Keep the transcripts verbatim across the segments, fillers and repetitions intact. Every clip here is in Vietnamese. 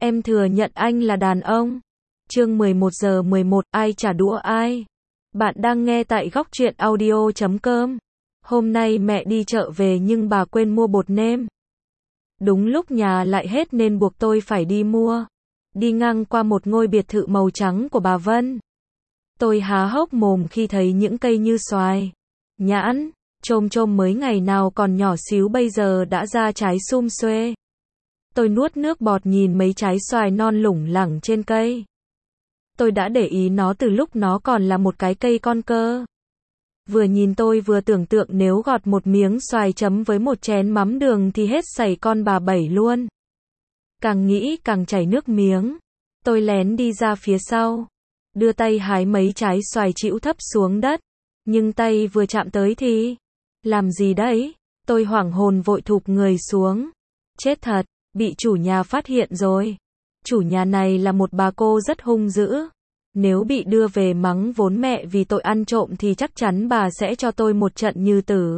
Em thừa nhận anh là đàn ông. Chương mười một giờ mười một, ai trả đũa ai? Bạn đang nghe tại góc truyện audio chấm com. Hôm nay mẹ đi chợ về nhưng bà quên mua bột nêm. Đúng lúc nhà lại hết nên buộc tôi phải đi mua. Đi ngang qua một ngôi biệt thự màu trắng của bà Vân. Tôi há hốc mồm khi thấy những cây như xoài, nhãn, chôm chôm mới ngày nào còn nhỏ xíu bây giờ đã ra trái sum xuê. Tôi nuốt nước bọt nhìn mấy trái xoài non lủng lẳng trên cây. Tôi đã để ý nó từ lúc nó còn là một cái cây con cơ. Vừa nhìn tôi vừa tưởng tượng nếu gọt một miếng xoài chấm với một chén mắm đường thì hết sảy con bà Bảy luôn. Càng nghĩ càng chảy nước miếng. Tôi lén đi ra phía sau, đưa tay hái mấy trái xoài chĩu thấp xuống đất. Nhưng tay vừa chạm tới thì... Làm gì đấy? Tôi hoảng hồn vội thụp người xuống. Chết thật, bị chủ nhà phát hiện rồi. Chủ nhà này là một bà cô rất hung dữ. Nếu bị đưa về mắng vốn mẹ vì tội ăn trộm thì chắc chắn bà sẽ cho tôi một trận như tử.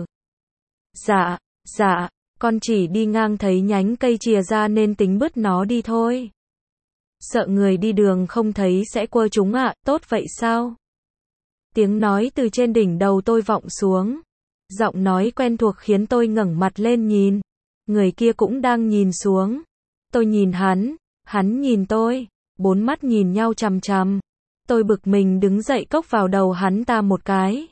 Dạ, dạ, con chỉ đi ngang thấy nhánh cây chìa ra nên tính bứt nó đi thôi. Sợ người đi đường không thấy sẽ quơ chúng ạ, à, tốt vậy sao? Tiếng nói từ trên đỉnh đầu tôi vọng xuống. Giọng nói quen thuộc khiến tôi ngẩng mặt lên nhìn. Người kia cũng đang nhìn xuống. Tôi nhìn hắn, hắn nhìn tôi, bốn mắt nhìn nhau chằm chằm. Tôi bực mình đứng dậy cốc vào đầu hắn ta một cái.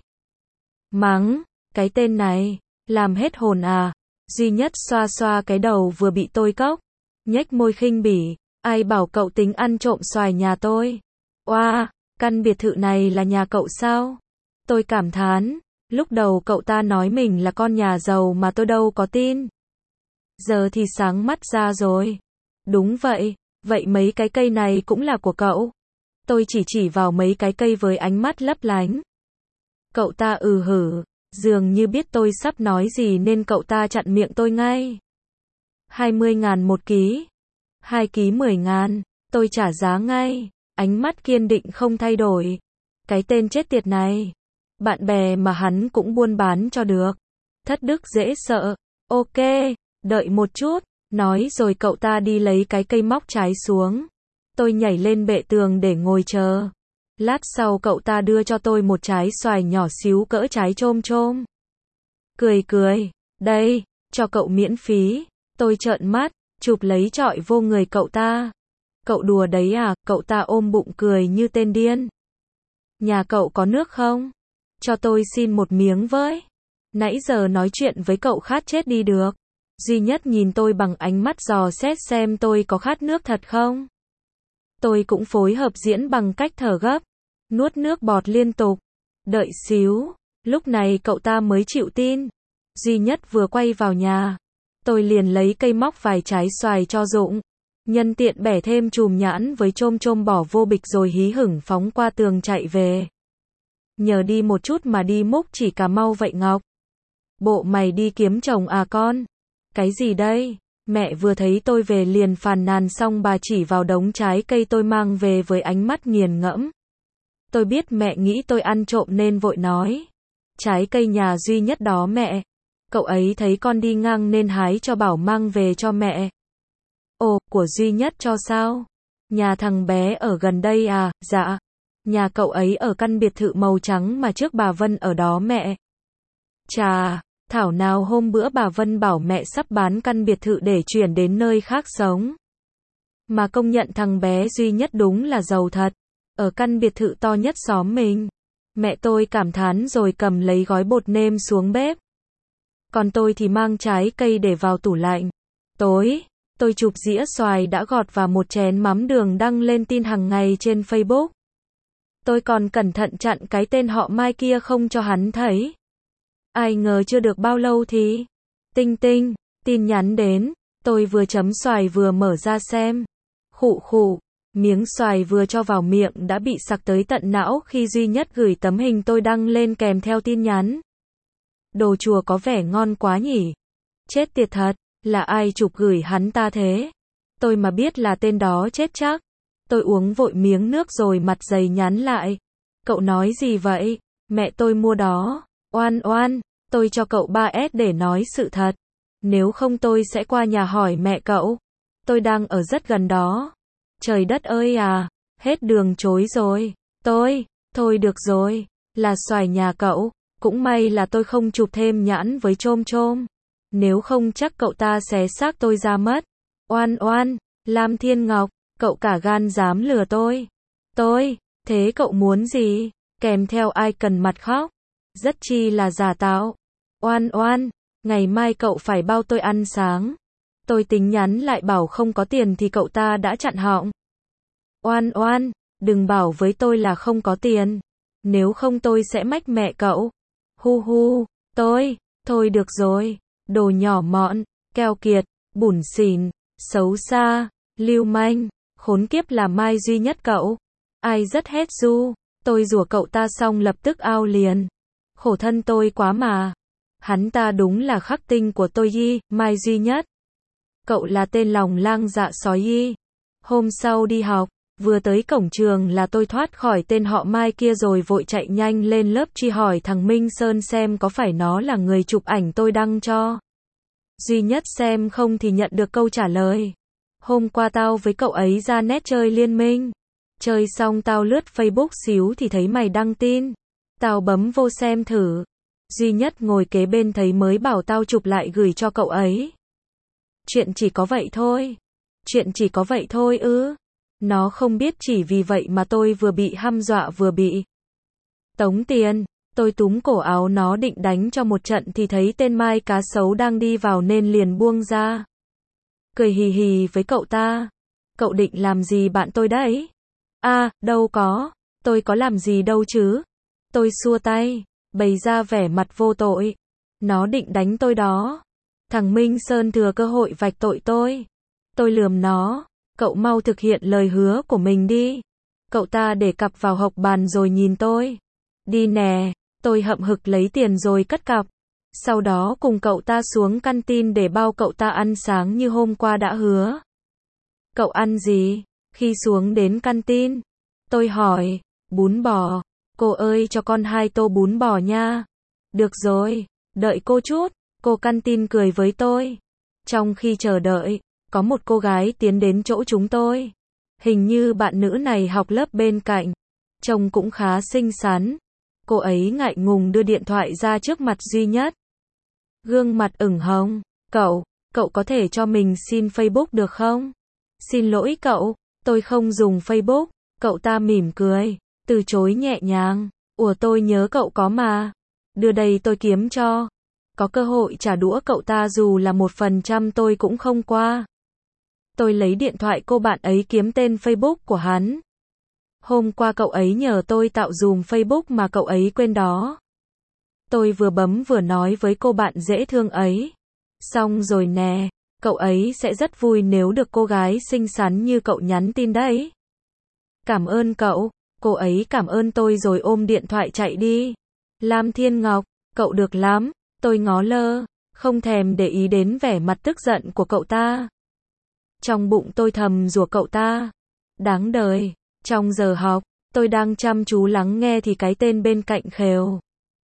Mắng, cái tên này, làm hết hồn à. Duy Nhất xoa xoa cái đầu vừa bị tôi cốc, nhếch môi khinh bỉ, ai bảo cậu tính ăn trộm xoài nhà tôi. Oa, căn biệt thự này là nhà cậu sao? Tôi cảm thán, lúc đầu cậu ta nói mình là con nhà giàu mà tôi đâu có tin. Giờ thì sáng mắt ra rồi. Đúng vậy, vậy mấy cái cây này cũng là của cậu? Tôi chỉ chỉ vào mấy cái cây với ánh mắt lấp lánh. Cậu ta ừ hử, dường như biết tôi sắp nói gì nên cậu ta chặn miệng tôi ngay. hai mươi ngàn một ký. Hai ký mười ngàn, tôi trả giá ngay, ánh mắt kiên định không thay đổi. Cái tên chết tiệt này, bạn bè mà hắn cũng buôn bán cho được. Thất đức dễ sợ. Ok, đợi một chút, nói rồi cậu ta đi lấy cái cây móc trái xuống. Tôi nhảy lên bệ tường để ngồi chờ. Lát sau cậu ta đưa cho tôi một trái xoài nhỏ xíu cỡ trái chôm chôm. Cười cười, đây, cho cậu miễn phí. Tôi trợn mắt, chụp lấy chọi vô người cậu ta. Cậu đùa đấy à? Cậu ta ôm bụng cười như tên điên. Nhà cậu có nước không? Cho tôi xin một miếng với. Nãy giờ nói chuyện với cậu khát chết đi được. Duy Nhất nhìn tôi bằng ánh mắt dò xét xem tôi có khát nước thật không. Tôi cũng phối hợp diễn bằng cách thở gấp, nuốt nước bọt liên tục. Đợi xíu, lúc này cậu ta mới chịu tin. Duy Nhất vừa quay vào nhà, tôi liền lấy cây móc vài trái xoài cho Dũng. Nhân tiện bẻ thêm chùm nhãn với chôm chôm bỏ vô bịch rồi hí hửng phóng qua tường chạy về. Nhờ đi một chút mà đi múc chỉ Cà Mau vậy Ngọc. Bộ mày đi kiếm chồng à con? Cái gì đây? Mẹ vừa thấy tôi về liền phàn nàn xong bà chỉ vào đống trái cây tôi mang về với ánh mắt nghiền ngẫm. Tôi biết mẹ nghĩ tôi ăn trộm nên vội nói. Trái cây nhà Duy Nhất đó mẹ. Cậu ấy thấy con đi ngang nên hái cho bảo mang về cho mẹ. Ồ, của Duy Nhất cho sao? Nhà thằng bé ở gần đây à? Dạ. Nhà cậu ấy ở căn biệt thự màu trắng mà trước bà Vân ở đó mẹ. Chà, thảo nào hôm bữa bà Vân bảo mẹ sắp bán căn biệt thự để chuyển đến nơi khác sống. Mà công nhận thằng bé Duy Nhất đúng là giàu thật. Ở căn biệt thự to nhất xóm mình. Mẹ tôi cảm thán rồi cầm lấy gói bột nêm xuống bếp. Còn tôi thì mang trái cây để vào tủ lạnh. Tối, tôi chụp dĩa xoài đã gọt và một chén mắm đường đăng lên tin hàng ngày trên Facebook. Tôi còn cẩn thận chặn cái tên họ Mai kia không cho hắn thấy. Ai ngờ chưa được bao lâu thì... Tinh tinh, tin nhắn đến. Tôi vừa chấm xoài vừa mở ra xem. Khụ khụ, miếng xoài vừa cho vào miệng đã bị sặc tới tận não khi Duy Nhất gửi tấm hình tôi đăng lên kèm theo tin nhắn. Đồ chùa có vẻ ngon quá nhỉ. Chết tiệt thật, là ai chụp gửi hắn ta thế? Tôi mà biết là tên đó chết chắc. Tôi uống vội miếng nước rồi mặt dày nhắn lại. Cậu nói gì vậy? Mẹ tôi mua đó. Oan oan, tôi cho cậu ba S để nói sự thật. Nếu không tôi sẽ qua nhà hỏi mẹ cậu. Tôi đang ở rất gần đó. Trời đất ơi à, hết đường chối rồi. Tôi, thôi được rồi, là xoài nhà cậu, cũng may là tôi không chụp thêm nhãn với chôm chôm. Nếu không chắc cậu ta xé xác tôi ra mất. Oan oan, Lam Thiên Ngọc, cậu cả gan dám lừa tôi. Tôi, thế cậu muốn gì? Kèm theo ai cần mặt khóc. Rất chi là giả tạo. Oan oan, ngày mai cậu phải bao tôi ăn sáng. Tôi tính nhắn lại bảo không có tiền thì cậu ta đã chặn họng. Oan oan, đừng bảo với tôi là không có tiền. Nếu không tôi sẽ mách mẹ cậu. Hu hu, tôi, thôi được rồi. Đồ nhỏ mọn, keo kiệt, bủn xỉn, xấu xa, lưu manh, khốn kiếp là Mai duy nhất cậu. Ai rất hết du, tôi rủa cậu ta xong lập tức ao liền. Khổ thân tôi quá mà. Hắn ta đúng là khắc tinh của tôi y, Mai duy nhất. Cậu là tên lòng lang dạ sói y. Hôm sau đi học, vừa tới cổng trường là tôi thoát khỏi tên họ Mai kia rồi vội chạy nhanh lên lớp truy hỏi thằng Minh Sơn xem có phải nó là người chụp ảnh tôi đăng cho. Duy nhất xem không thì nhận được câu trả lời. Hôm qua tao với cậu ấy ra nét chơi liên minh. Chơi xong tao lướt Facebook xíu thì thấy mày đăng tin. Tao bấm vô xem thử. Duy nhất ngồi kế bên thấy mới bảo tao chụp lại gửi cho cậu ấy. Chuyện chỉ có vậy thôi. Chuyện chỉ có vậy thôi ư. Nó không biết chỉ vì vậy mà tôi vừa bị hăm dọa vừa bị tống tiền. Tôi túm cổ áo nó định đánh cho một trận thì thấy tên Mai cá sấu đang đi vào nên liền buông ra. Cười hì hì với cậu ta. Cậu định làm gì bạn tôi đấy? À, đâu có. Tôi có làm gì đâu chứ. Tôi xua tay, bày ra vẻ mặt vô tội. Nó định đánh tôi đó. Thằng Minh Sơn thừa cơ hội vạch tội tôi. Tôi lườm nó. Cậu mau thực hiện lời hứa của mình đi. Cậu ta để cặp vào hộc bàn rồi nhìn tôi. Đi nè. Tôi hậm hực lấy tiền rồi cất cặp. Sau đó cùng cậu ta xuống canteen để bao cậu ta ăn sáng như hôm qua đã hứa. Cậu ăn gì? Khi xuống đến canteen, tôi hỏi. Bún bò. Cô ơi cho con hai tô bún bò nha. Được rồi, đợi cô chút. Cô canteen cười với tôi. Trong khi chờ đợi, có một cô gái tiến đến chỗ chúng tôi. Hình như bạn nữ này học lớp bên cạnh. Trông cũng khá xinh xắn. Cô ấy ngại ngùng đưa điện thoại ra trước mặt Duy Nhất. Gương mặt ửng hồng. Cậu, cậu có thể cho mình xin Facebook được không? Xin lỗi cậu, tôi không dùng Facebook. Cậu ta mỉm cười, từ chối nhẹ nhàng. Ủa tôi nhớ cậu có mà. Đưa đây tôi kiếm cho. Có cơ hội trả đũa cậu ta dù là một phần trăm tôi cũng không qua. Tôi lấy điện thoại cô bạn ấy kiếm tên Facebook của hắn. Hôm qua cậu ấy nhờ tôi tạo dùm Facebook mà cậu ấy quên đó. Tôi vừa bấm vừa nói với cô bạn dễ thương ấy. Xong rồi nè, cậu ấy sẽ rất vui nếu được cô gái xinh xắn như cậu nhắn tin đấy. Cảm ơn cậu, cô ấy cảm ơn tôi rồi ôm điện thoại chạy đi. Lam Thiên Ngọc, cậu được lắm, tôi ngó lơ, không thèm để ý đến vẻ mặt tức giận của cậu ta. Trong bụng tôi thầm rủa cậu ta. Đáng đời. Trong giờ học, tôi đang chăm chú lắng nghe thì cái tên bên cạnh khều.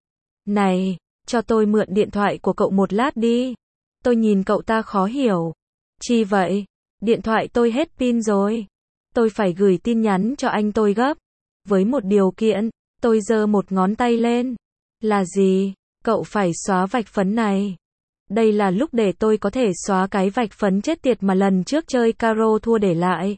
Này, cho tôi mượn điện thoại của cậu một lát đi. Tôi nhìn cậu ta khó hiểu. Chi vậy? Điện thoại tôi hết pin rồi. Tôi phải gửi tin nhắn cho anh tôi gấp. Với một điều kiện, tôi giơ một ngón tay lên. Là gì? Cậu phải xóa vạch phấn này. Đây là lúc để tôi có thể xóa cái vạch phấn chết tiệt mà lần trước chơi caro thua để lại.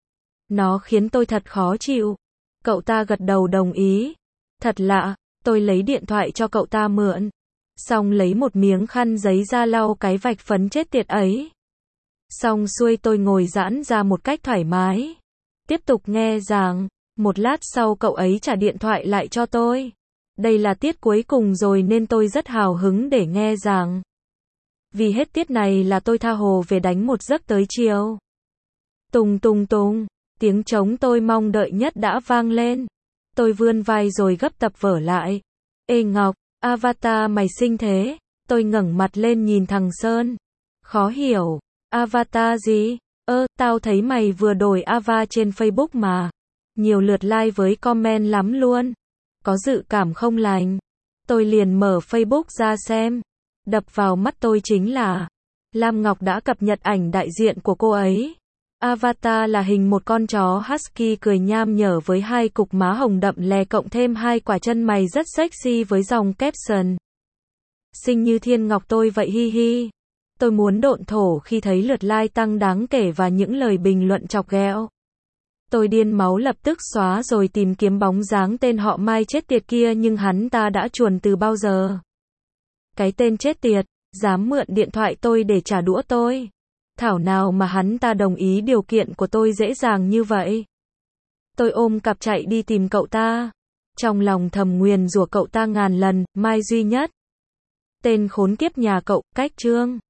Nó khiến tôi thật khó chịu. Cậu ta gật đầu đồng ý. Thật lạ, tôi lấy điện thoại cho cậu ta mượn. Xong lấy một miếng khăn giấy ra lau cái vạch phấn chết tiệt ấy. Xong xuôi tôi ngồi giãn ra một cách thoải mái. Tiếp tục nghe giảng. Một lát sau cậu ấy trả điện thoại lại cho tôi. Đây là tiết cuối cùng rồi nên tôi rất hào hứng để nghe giảng. Vì hết tiết này là tôi tha hồ về đánh một giấc tới chiều. Tùng tùng tùng. Tiếng trống tôi mong đợi nhất đã vang lên. Tôi vươn vai rồi gấp tập vở lại. Ê Ngọc, avatar mày xinh thế. Tôi ngẩng mặt lên nhìn thằng Sơn. Khó hiểu. Avatar gì? Ơ, tao thấy mày vừa đổi avatar trên Facebook mà. Nhiều lượt like với comment lắm luôn. Có dự cảm không lành. Tôi liền mở Facebook ra xem. Đập vào mắt tôi chính là Lam Ngọc đã cập nhật ảnh đại diện của cô ấy. Avatar là hình một con chó husky cười nham nhở với hai cục má hồng đậm lè cộng thêm hai quả chân mày rất sexy với dòng caption. Xinh như thiên ngọc tôi vậy hi hi. Tôi muốn độn thổ khi thấy lượt like tăng đáng kể và những lời bình luận chọc ghẹo. Tôi điên máu lập tức xóa rồi tìm kiếm bóng dáng tên họ Mai chết tiệt kia nhưng hắn ta đã chuồn từ bao giờ. Cái tên chết tiệt, dám mượn điện thoại tôi để trả đũa tôi. Thảo nào mà hắn ta đồng ý điều kiện của tôi dễ dàng như vậy. Tôi ôm cặp chạy đi tìm cậu ta. Trong lòng thầm nguyền rủa cậu ta ngàn lần, Mai duy nhất. Tên khốn kiếp nhà cậu, cách chương.